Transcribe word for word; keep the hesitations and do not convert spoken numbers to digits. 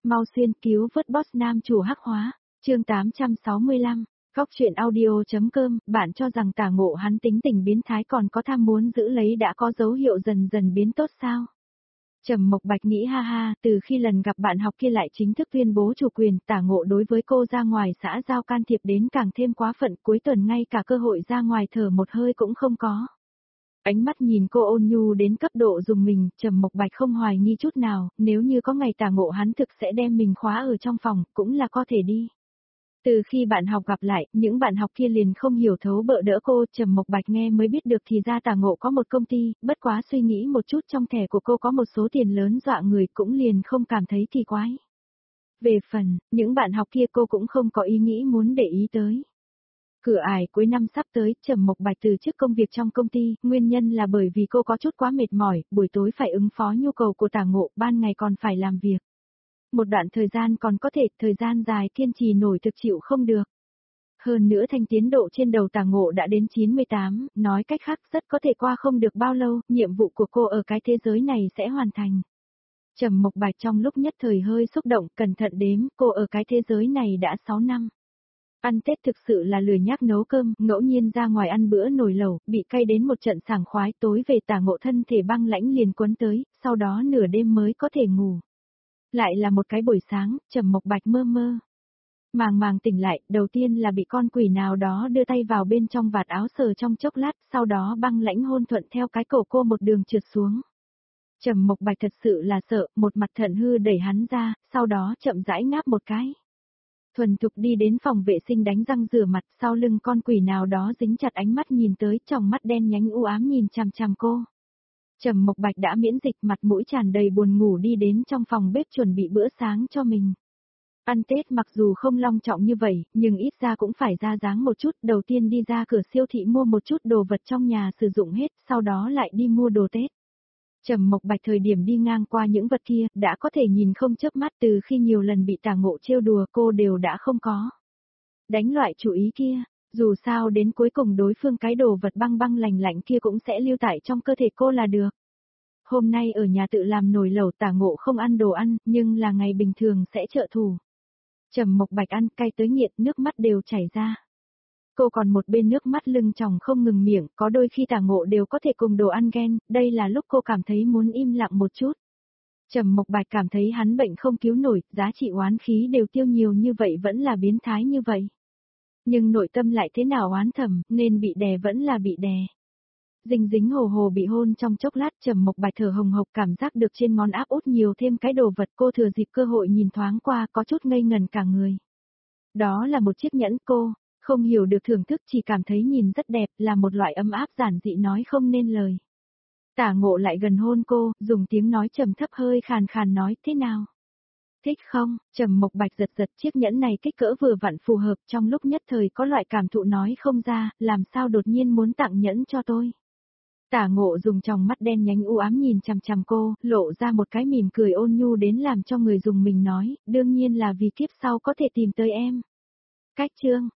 Mau xuyên cứu vớt boss nam chủ hắc hóa, chương tám trăm sáu mươi lăm, Góc truyện audio.com, bạn cho rằng Tả Ngộ hắn tính tình biến thái còn có tham muốn giữ lấy đã có dấu hiệu dần dần biến tốt sao? Trầm Mộc Bạch nghĩ ha ha, từ khi lần gặp bạn học kia lại chính thức tuyên bố chủ quyền, Tả Ngộ đối với cô ra ngoài xã giao can thiệp đến càng thêm quá phận, cuối tuần ngay cả cơ hội ra ngoài thở một hơi cũng không có. Ánh mắt nhìn cô ôn nhu đến cấp độ dùng mình, Trầm Mộc Bạch không hoài nghi chút nào, nếu như có ngày Tả Ngộ hắn thực sẽ đem mình khóa ở trong phòng, cũng là có thể đi. Từ khi bạn học gặp lại, những bạn học kia liền không hiểu thấu bợ đỡ cô, Trầm Mộc Bạch nghe mới biết được thì ra Tả Ngộ có một công ty, bất quá suy nghĩ một chút trong thẻ của cô có một số tiền lớn dọa người cũng liền không cảm thấy kỳ quái. Về phần, những bạn học kia cô cũng không có ý nghĩ muốn để ý tới. Cửa ải cuối năm sắp tới, Trầm Mộc Bạch từ chức công việc trong công ty, nguyên nhân là bởi vì cô có chút quá mệt mỏi, buổi tối phải ứng phó nhu cầu của Tả Ngộ, ban ngày còn phải làm việc. Một đoạn thời gian còn có thể, thời gian dài kiên trì nổi thực chịu không được. Hơn nữa thanh tiến độ trên đầu Tả Ngộ đã đến chín mươi tám, nói cách khác rất có thể qua không được bao lâu, nhiệm vụ của cô ở cái thế giới này sẽ hoàn thành. Trầm Mộc Bạch trong lúc nhất thời hơi xúc động, cẩn thận đếm, cô ở cái thế giới này đã sáu năm. Ăn Tết thực sự là lười nhác nấu cơm, ngẫu nhiên ra ngoài ăn bữa nồi lẩu, bị cay đến một trận sảng khoái, tối về Tả Ngộ thân thể băng lãnh liền quấn tới, sau đó nửa đêm mới có thể ngủ. Lại là một cái buổi sáng, Trầm Mộc Bạch mơ mơ. Màng màng tỉnh lại, đầu tiên là bị con quỷ nào đó đưa tay vào bên trong vạt áo sờ trong chốc lát, sau đó băng lãnh hôn thuận theo cái cổ cô một đường trượt xuống. Trầm Mộc Bạch thật sự là sợ, một mặt thận hư đẩy hắn ra, sau đó chậm rãi ngáp một cái. Thuần thục đi đến phòng vệ sinh đánh răng rửa mặt, sau lưng con quỷ nào đó dính chặt ánh mắt nhìn tới, tròng mắt đen nhánh u ám nhìn chằm chằm cô. Trầm Mộc Bạch đã miễn dịch, mặt mũi tràn đầy buồn ngủ đi đến trong phòng bếp chuẩn bị bữa sáng cho mình. Ăn Tết mặc dù không long trọng như vậy, nhưng ít ra cũng phải ra dáng một chút, đầu tiên đi ra cửa siêu thị mua một chút đồ vật trong nhà sử dụng hết, sau đó lại đi mua đồ Tết. Trầm Mộc Bạch thời điểm đi ngang qua những vật kia, đã có thể nhìn không chớp mắt, từ khi nhiều lần bị Tả Ngộ trêu đùa cô đều đã không có. Đánh loại chủ ý kia, dù sao đến cuối cùng đối phương cái đồ vật băng băng lạnh lạnh kia cũng sẽ lưu tại trong cơ thể cô là được. Hôm nay ở nhà tự làm nồi lẩu, Tả Ngộ không ăn đồ ăn, nhưng là ngày bình thường sẽ trợ thủ. Trầm Mộc Bạch ăn cay tới nghiện, nước mắt đều chảy ra. Cô còn một bên nước mắt lưng tròng không ngừng miệng, có đôi khi Tả Ngộ đều có thể cùng đồ ăn ghen, đây là lúc cô cảm thấy muốn im lặng một chút. Trầm Mộc Bạch cảm thấy hắn bệnh không cứu nổi, giá trị oán khí đều tiêu nhiều như vậy vẫn là biến thái như vậy. Nhưng nội tâm lại thế nào oán thầm, nên bị đè vẫn là bị đè. Dính dính hồ hồ bị hôn trong chốc lát, Trầm Mộc Bạch thở hồng hộc, cảm giác được trên ngón áp út nhiều thêm cái đồ vật, cô thừa dịp cơ hội nhìn thoáng qua, có chút ngây ngần cả người. Đó là một chiếc nhẫn, cô không hiểu được thưởng thức, chỉ cảm thấy nhìn rất đẹp, là một loại ấm áp giản dị nói không nên lời. Tả Ngộ lại gần hôn cô, dùng tiếng nói trầm thấp hơi khàn khàn nói, thế nào? Thích không? Trầm Mộc Bạch giật giật, chiếc nhẫn này kích cỡ vừa vặn phù hợp, trong lúc nhất thời có loại cảm thụ nói không ra, làm sao đột nhiên muốn tặng nhẫn cho tôi. Tả Ngộ dùng tròng mắt đen nhánh u ám nhìn chằm chằm cô, lộ ra một cái mỉm cười ôn nhu đến làm cho người dùng mình nói, đương nhiên là vì kiếp sau có thể tìm tới em. Cách chương,